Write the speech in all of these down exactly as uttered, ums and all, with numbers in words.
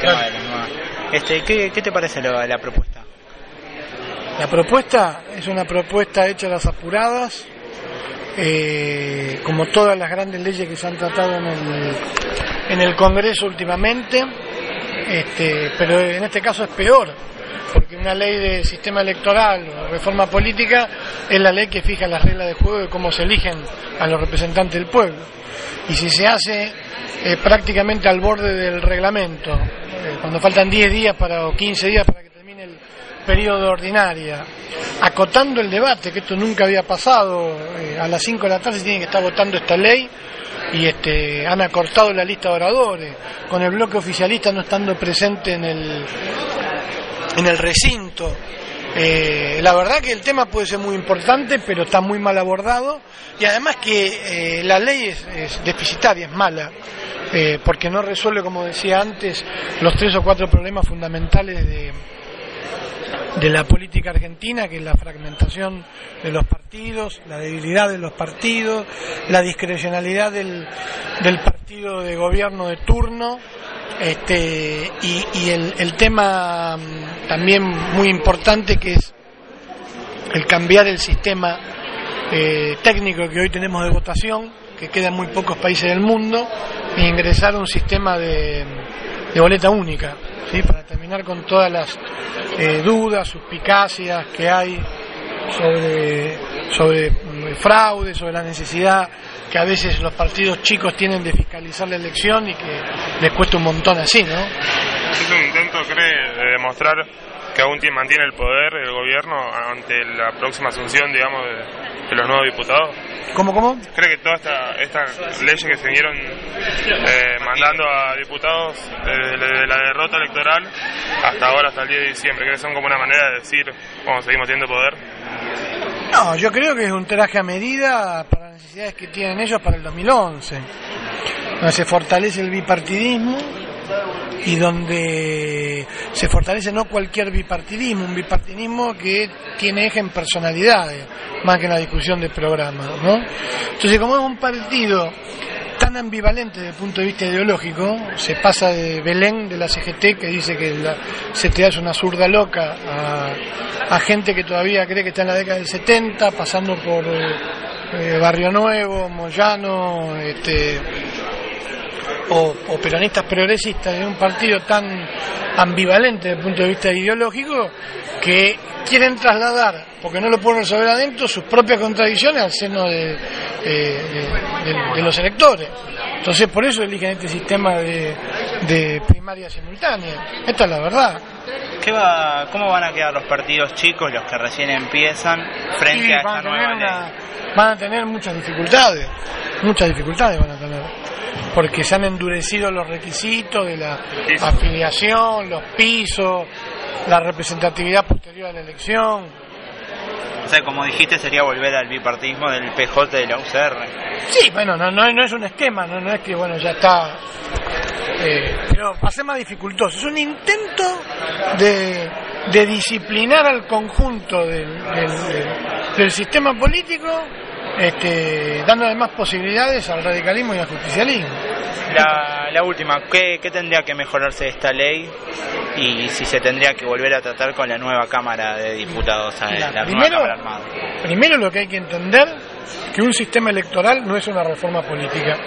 tema claro. de las nuevas. Este, ¿qué, ¿Qué te parece lo, la propuesta? La propuesta es una propuesta hecha a las apuradas, eh, como todas las grandes leyes que se han tratado en el, en el Congreso últimamente, este, pero en este caso es peor, porque una ley de sistema electoral o reforma política es la ley que fija las reglas de juego de cómo se eligen a los representantes del pueblo. Y si se hace eh, prácticamente al borde del reglamento, eh, cuando faltan diez días para, o quince días para que termine el periodo ordinaria, acotando el debate, que esto nunca había pasado, eh, a las cinco de la tarde se tiene que estar votando esta ley, y este, han acortado la lista de oradores, con el bloque oficialista no estando presente en el, en el recinto. Eh, la verdad que el tema puede ser muy importante, pero está muy mal abordado, y además que eh, la ley es, es deficitaria, es mala, eh, porque no resuelve, como decía antes, los tres o cuatro problemas fundamentales de de la política argentina, que es la fragmentación de los partidos, la debilidad de los partidos, la discrecionalidad del, del partido de gobierno de turno, este, y, y el, el tema también muy importante, que es el cambiar el sistema eh, técnico que hoy tenemos de votación, que queda en muy pocos países del mundo, e ingresar a un sistema de, de boleta única, ¿sí? Para terminar con todas las eh, dudas, suspicacias que hay sobre, sobre fraude, sobre la necesidad que a veces los partidos chicos tienen de fiscalizar la elección y que les cuesta un montón así, ¿no? Es un intento, cree, de demostrar que aún mantiene el poder el gobierno ante la próxima asunción, digamos, de, de los nuevos diputados. ¿Cómo, cómo? ¿Cree que todas estas esta leyes que se vinieron eh, mandando a diputados desde de la derrota electoral hasta ahora, hasta el diez de diciembre, cree que son como una manera de decir, bueno, seguimos teniendo poder? No, yo creo que es un traje a medida para las necesidades que tienen ellos para el dos mil once, donde se fortalece el bipartidismo y donde se fortalece no cualquier bipartidismo, un bipartidismo que tiene eje en personalidades, más que en la discusión de programas, ¿no? Entonces, como es un partido tan ambivalente desde el punto de vista ideológico, se pasa de Belén, de la C G T, que dice que la C T A es una zurda loca, a, a gente que todavía cree que está en la década del setenta, pasando por eh, Barrio Nuevo, Moyano, este... O, o peronistas progresistas, de un partido tan ambivalente desde el punto de vista ideológico, que quieren trasladar, porque no lo pueden resolver adentro, sus propias contradicciones al seno de, eh, de, de, de los electores. Entonces por eso eligen este sistema de, de primaria simultánea. Esta es la verdad. ¿Qué va, ¿Cómo van a quedar los partidos chicos, los que recién empiezan, frente sí, a esta nueva una, ley? Van a tener muchas dificultades, muchas dificultades van a tener, porque se han endurecido los requisitos de la afiliación, los pisos, la representatividad posterior a la elección. O sea, como dijiste, sería volver al bipartidismo del P J y de la U C R. Sí, bueno, no, no, no es un esquema, no, no es que, bueno, ya está... Eh, pero va a ser más dificultoso. Es un intento de, de disciplinar al conjunto del, del, del, del sistema político, este, dándole más posibilidades al radicalismo y al justicialismo. La, la última, ¿qué, ¿qué tendría que mejorarse de esta ley y si se tendría que volver a tratar con la nueva Cámara de Diputados, la, la primero, nueva Cámara Armada? Primero lo que hay que entender, que un sistema electoral no es una reforma política.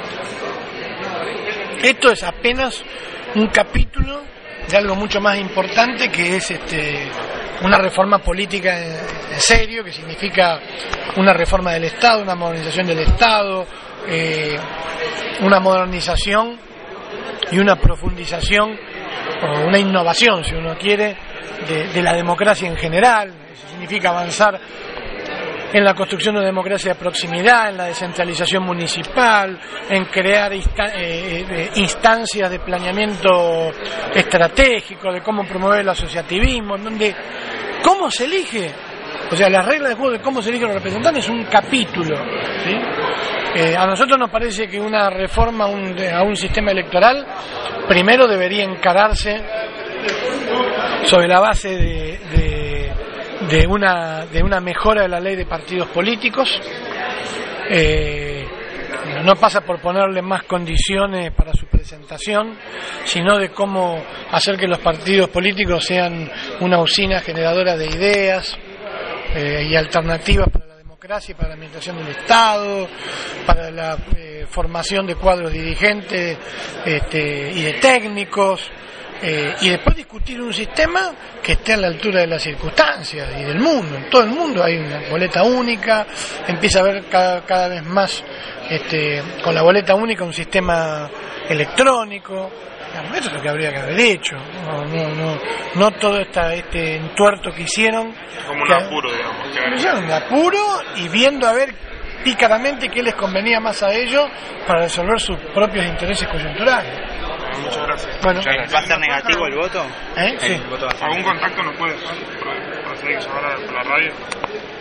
Esto es apenas un capítulo de algo mucho más importante, que es este, una reforma política en, en serio, que significa una reforma del Estado, una modernización del Estado, eh, una modernización y una profundización, o una innovación, si uno quiere, de, de la democracia en general. Eso significa avanzar en la construcción de una democracia de proximidad, en la descentralización municipal, en crear insta- eh, eh, instancias de planeamiento estratégico, de cómo promover el asociativismo, en donde cómo se elige, o sea, las reglas de juego de cómo se eligen los representantes es un capítulo, ¿sí? Eh, a nosotros nos parece que una reforma a un, a un sistema electoral primero debería encararse sobre la base de, de de una de una mejora de la ley de partidos políticos. Eh, no pasa por ponerle más condiciones para su presencia representación, sino de cómo hacer que los partidos políticos sean una usina generadora de ideas eh, y alternativas para la democracia y para la administración del Estado, para la eh, formación de cuadros dirigentes este, y de técnicos. Eh, y después discutir un sistema que esté a la altura de las circunstancias y del mundo. En todo el mundo hay una boleta única, empieza a haber cada, cada vez más este, con la boleta única un sistema electrónico. Eso es lo que habría que haber hecho. No, no, no, no todo esta, este entuerto que hicieron. Como un que, apuro, digamos. Que hicieron un apuro y viendo a ver pícaramente qué les convenía más a ellos para resolver sus propios intereses coyunturales. Muchas gracias. Bueno, ¿Va a ser negativo el voto? ¿Eh? Sí. El voto va a ser ¿Algún negativo. contacto nos puede para seguir llamar a la radio?